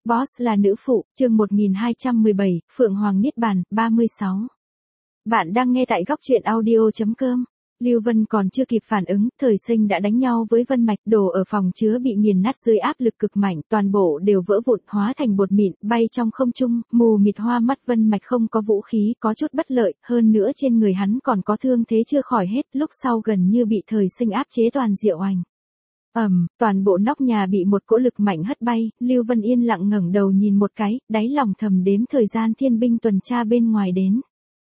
Boss là nữ phụ, chương 1217, Phượng Hoàng Niết Bàn, 36. Bạn đang nghe tại góc truyện audio.com. Lưu Vân còn chưa kịp phản ứng, Thời Sinh đã đánh nhau với Vân Mạch, đồ ở phòng chứa bị nghiền nát dưới áp lực cực mạnh, toàn bộ đều vỡ vụn, hóa thành bột mịn, bay trong không trung, mù mịt hoa mắt. Vân Mạch không có vũ khí, có chút bất lợi, hơn nữa trên người hắn còn có thương thế chưa khỏi hết, lúc sau gần như bị Thời Sinh áp chế toàn diệu ảnh. Toàn bộ nóc nhà bị một cỗ lực mạnh hất bay, Lưu Vân yên lặng ngẩng đầu nhìn một cái, đáy lòng thầm đếm thời gian thiên binh tuần tra bên ngoài đến.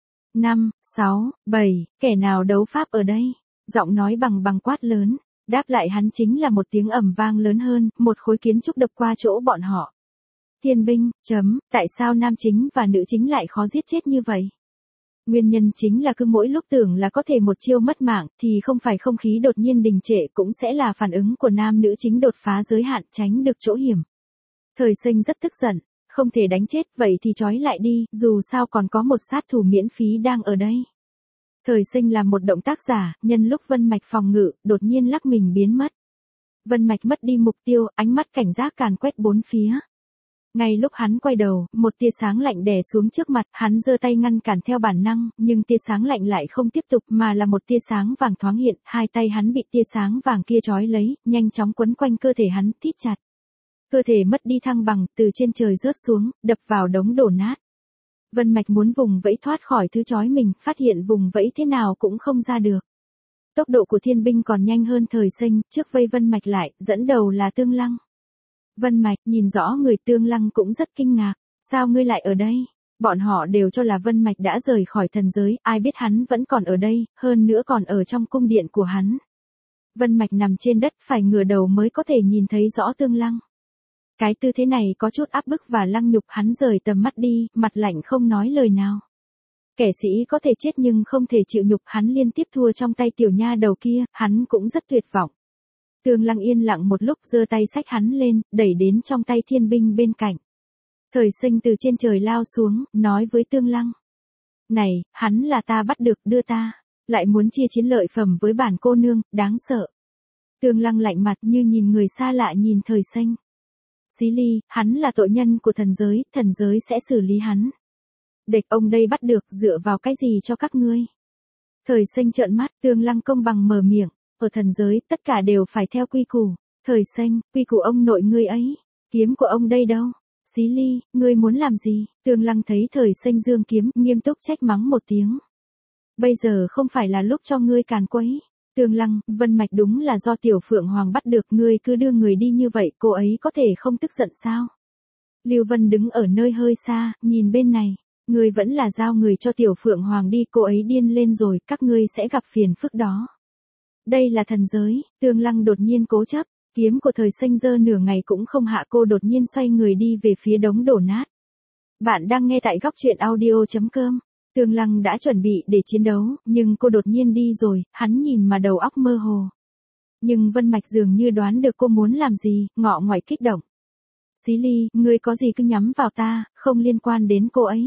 5, 6, 7, kẻ nào đấu pháp ở đây? Giọng nói bằng quát lớn, đáp lại hắn chính là một tiếng ầm vang lớn hơn, một khối kiến trúc đập qua chỗ bọn họ. Thiên binh, tại sao nam chính và nữ chính lại khó giết chết như vậy? Nguyên nhân chính là cứ mỗi lúc tưởng là có thể một chiêu mất mạng, thì không phải không khí đột nhiên đình trệ, cũng sẽ là phản ứng của nam nữ chính đột phá giới hạn, tránh được chỗ hiểm. Thời Sinh rất tức giận, không thể đánh chết, vậy thì trói lại đi, dù sao còn có một sát thủ miễn phí đang ở đây. Thời Sinh làm một động tác giả, nhân lúc Vân Mạch phòng ngự, đột nhiên lắc mình biến mất. Vân Mạch mất đi mục tiêu, ánh mắt cảnh giác càn quét bốn phía. Ngay lúc hắn quay đầu, một tia sáng lạnh đè xuống trước mặt, hắn giơ tay ngăn cản theo bản năng, nhưng tia sáng lạnh lại không tiếp tục mà là một tia sáng vàng thoáng hiện, hai tay hắn bị tia sáng vàng kia trói lấy, nhanh chóng quấn quanh cơ thể hắn, thít chặt. Cơ thể mất đi thăng bằng, từ trên trời rớt xuống, đập vào đống đổ nát. Vân Mạch muốn vùng vẫy thoát khỏi thứ trói mình, phát hiện vùng vẫy thế nào cũng không ra được. Tốc độ của thiên binh còn nhanh hơn Thời Sinh, trước vây Vân Mạch lại, dẫn đầu là Tương Lăng. Vân Mạch nhìn rõ người, Tương Lăng cũng rất kinh ngạc, sao ngươi lại ở đây? Bọn họ đều cho là Vân Mạch đã rời khỏi thần giới, ai biết hắn vẫn còn ở đây, hơn nữa còn ở trong cung điện của hắn. Vân Mạch nằm trên đất, phải ngửa đầu mới có thể nhìn thấy rõ Tương Lăng. Cái tư thế này có chút áp bức và lăng nhục, hắn rời tầm mắt đi, mặt lạnh không nói lời nào. Kẻ sĩ có thể chết nhưng không thể chịu nhục, hắn liên tiếp thua trong tay tiểu nha đầu kia, hắn cũng rất tuyệt vọng. Tương Lăng yên lặng một lúc, giơ tay xách hắn lên, đẩy đến trong tay thiên binh bên cạnh. Thời Sinh từ trên trời lao xuống, nói với Tương Lăng. Này, hắn là ta bắt được, đưa ta. Lại muốn chia chiến lợi phẩm với bản cô nương, đáng sợ. Tương Lăng lạnh mặt như nhìn người xa lạ nhìn Thời Sinh. Xí Ly, hắn là tội nhân của thần giới sẽ xử lý hắn. Địch ông đây bắt được, dựa vào cái gì cho các ngươi? Thời Sinh trợn mắt, Tương Lăng công bằng mở miệng. Ở thần giới, tất cả đều phải theo quy củ. Thời Sinh, quy củ ông nội ngươi ấy. Kiếm của ông đây đâu? Xí Ly, ngươi muốn làm gì? Tương Lăng thấy Thời Sinh giương kiếm, nghiêm túc trách mắng một tiếng. Bây giờ không phải là lúc cho ngươi càn quấy. Tương Lăng, Vân Mạch đúng là do Tiểu Phượng Hoàng bắt được, ngươi cứ đưa người đi như vậy, cô ấy có thể không tức giận sao? Lưu Vân đứng ở nơi hơi xa, nhìn bên này. Ngươi vẫn là giao người cho Tiểu Phượng Hoàng đi, cô ấy điên lên rồi, các ngươi sẽ gặp phiền phức đó. Đây là thần giới, Tương Lăng đột nhiên cố chấp, kiếm của Thời Sinh giơ nửa ngày cũng không hạ, cô đột nhiên xoay người đi về phía đống đổ nát. Bạn đang nghe tại góc truyện audio.com. Tương Lăng đã chuẩn bị để chiến đấu, nhưng cô đột nhiên đi rồi, hắn nhìn mà đầu óc mơ hồ. Nhưng Vân Mạch dường như đoán được cô muốn làm gì, ngọ ngoại kích động. Xí Ly, ngươi có gì cứ nhắm vào ta, không liên quan đến cô ấy.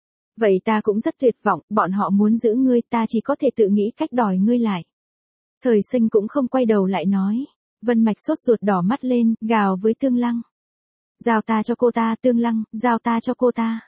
Vậy ta cũng rất tuyệt vọng, bọn họ muốn giữ ngươi, ta chỉ có thể tự nghĩ cách đòi ngươi lại. Thời Sinh cũng không quay đầu lại nói. Vân Mạch sốt ruột đỏ mắt lên, gào với Tương Lăng. Giao ta cho cô ta, Tương Lăng, giao ta cho cô ta.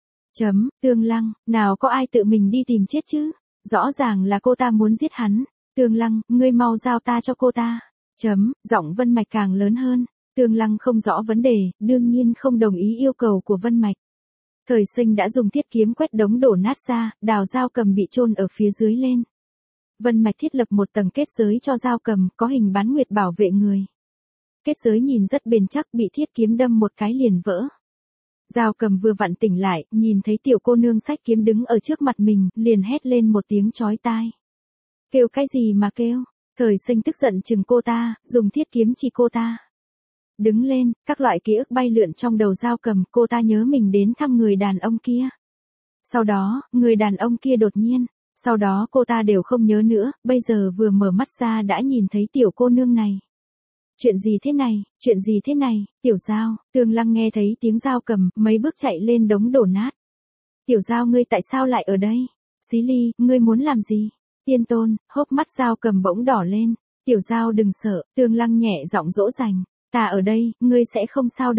Tương Lăng, nào có ai tự mình đi tìm chết chứ? Rõ ràng là cô ta muốn giết hắn. Tương Lăng, ngươi mau giao ta cho cô ta. Giọng Vân Mạch càng lớn hơn. Tương Lăng không rõ vấn đề, đương nhiên không đồng ý yêu cầu của Vân Mạch. Thời Sinh đã dùng thiết kiếm quét đống đổ nát ra, đào dao cầm bị chôn ở phía dưới lên. Vân Mạch thiết lập một tầng kết giới cho dao cầm, có hình bán nguyệt bảo vệ người. Kết giới nhìn rất bền chắc, bị thiết kiếm đâm một cái liền vỡ. Dao cầm vừa vặn tỉnh lại, nhìn thấy tiểu cô nương xách kiếm đứng ở trước mặt mình, liền hét lên một tiếng chói tai. Kêu cái gì mà kêu? Thời Sinh tức giận chừng cô ta, dùng thiết kiếm chỉ cô ta. Đứng lên, các loại ký ức bay lượn trong đầu dao cầm, cô ta nhớ mình đến thăm người đàn ông kia. Sau đó, người đàn ông kia đột nhiên. Sau đó cô ta đều không nhớ nữa, bây giờ vừa mở mắt ra đã nhìn thấy tiểu cô nương này. Chuyện gì thế này, Tiểu Giao? Tương Lăng nghe thấy tiếng dao cầm, mấy bước chạy lên đống đổ nát. Tiểu Giao, ngươi tại sao lại ở đây? Xí Ly, ngươi muốn làm gì? Tiên Tôn, hốc mắt dao cầm bỗng đỏ lên. Tiểu Giao đừng sợ, Tương Lăng nhẹ giọng dỗ dành. Ta ở đây, ngươi sẽ không sao đâu.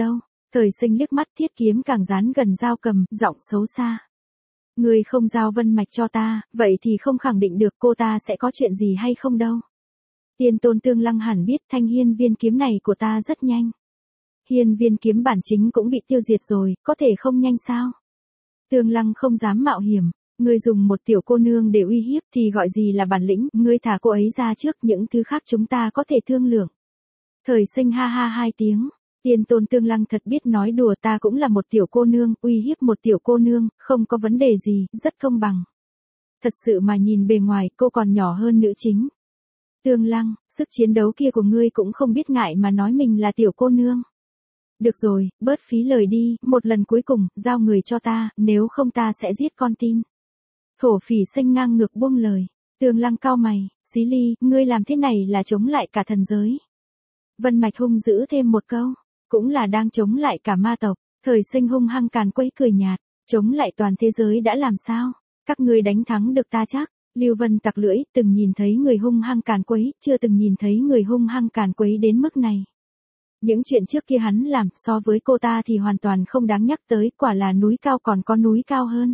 Thời Sinh liếc mắt, thiết kiếm càng dán gần dao cầm, giọng xấu xa. Ngươi không giao Vân Mạch cho ta, vậy thì không khẳng định được cô ta sẽ có chuyện gì hay không đâu. Tiên Tôn Tương Lăng hẳn biết thanh hiên viên kiếm này của ta rất nhanh. Hiên viên kiếm bản chính cũng bị tiêu diệt rồi, có thể không nhanh sao? Tương Lăng không dám mạo hiểm. Ngươi dùng một tiểu cô nương để uy hiếp thì gọi gì là bản lĩnh, ngươi thả cô ấy ra trước, những thứ khác chúng ta có thể thương lượng. Thời Sinh ha ha hai tiếng. Tiên Tôn Tương Lăng thật biết nói đùa, ta cũng là một tiểu cô nương, uy hiếp một tiểu cô nương, không có vấn đề gì, rất công bằng. Thật sự mà nhìn bề ngoài, cô còn nhỏ hơn nữ chính. Tương Lăng, sức chiến đấu kia của ngươi cũng không biết ngại mà nói mình là tiểu cô nương. Được rồi, bớt phí lời đi, một lần cuối cùng, giao người cho ta, nếu không ta sẽ giết con tin. Thổ Phỉ Sinh ngang ngược buông lời. Tương Lăng cau mày, Xí Ly, ngươi làm thế này là chống lại cả thần giới. Vân Mạch hung giữ thêm một câu, cũng là đang chống lại cả ma tộc. Thời Sinh hung hăng càn quấy cười nhạt, chống lại toàn thế giới đã làm sao? Các ngươi đánh thắng được ta chắc? Lưu Vân tặc lưỡi, từng nhìn thấy người hung hăng càn quấy, chưa từng nhìn thấy người hung hăng càn quấy đến mức này. Những chuyện trước kia hắn làm so với cô ta thì hoàn toàn không đáng nhắc tới, quả là núi cao còn có núi cao hơn.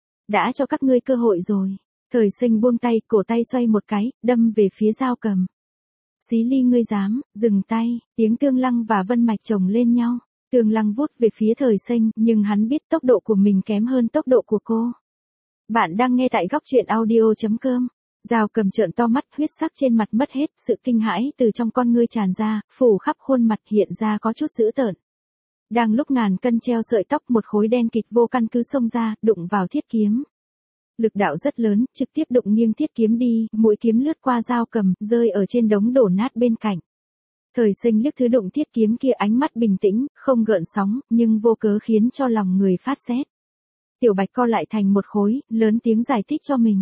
Đã cho các ngươi cơ hội rồi. Thời Sinh buông tay, cổ tay xoay một cái, đâm về phía dao cầm. Xí Ly ngươi dám, dừng tay, tiếng Tương Lăng và Vân Mạch chồng lên nhau. Tương Lăng vút về phía Thời Sinh, nhưng hắn biết tốc độ của mình kém hơn tốc độ của cô. Bạn đang nghe tại góc truyện audio.com. Dao cầm trợn to mắt, huyết sắc trên mặt mất hết, sự kinh hãi từ trong con ngươi tràn ra, phủ khắp khuôn mặt hiện ra có chút dữ tợn. Đang lúc ngàn cân treo sợi tóc, một khối đen kịt vô căn cứ xông ra, đụng vào thiết kiếm. Lực đạo rất lớn, trực tiếp đụng nghiêng thiết kiếm đi, mũi kiếm lướt qua dao cầm, rơi ở trên đống đổ nát bên cạnh. Thời Sinh liếc thứ đụng thiết kiếm kia, ánh mắt bình tĩnh, không gợn sóng, nhưng vô cớ khiến cho lòng người phát rét. Tiểu Bạch co lại thành một khối, lớn tiếng giải thích cho mình.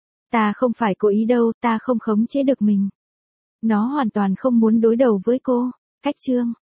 Ta không phải cố ý đâu, ta không khống chế được mình. Nó hoàn toàn không muốn đối đầu với cô. Cách chương.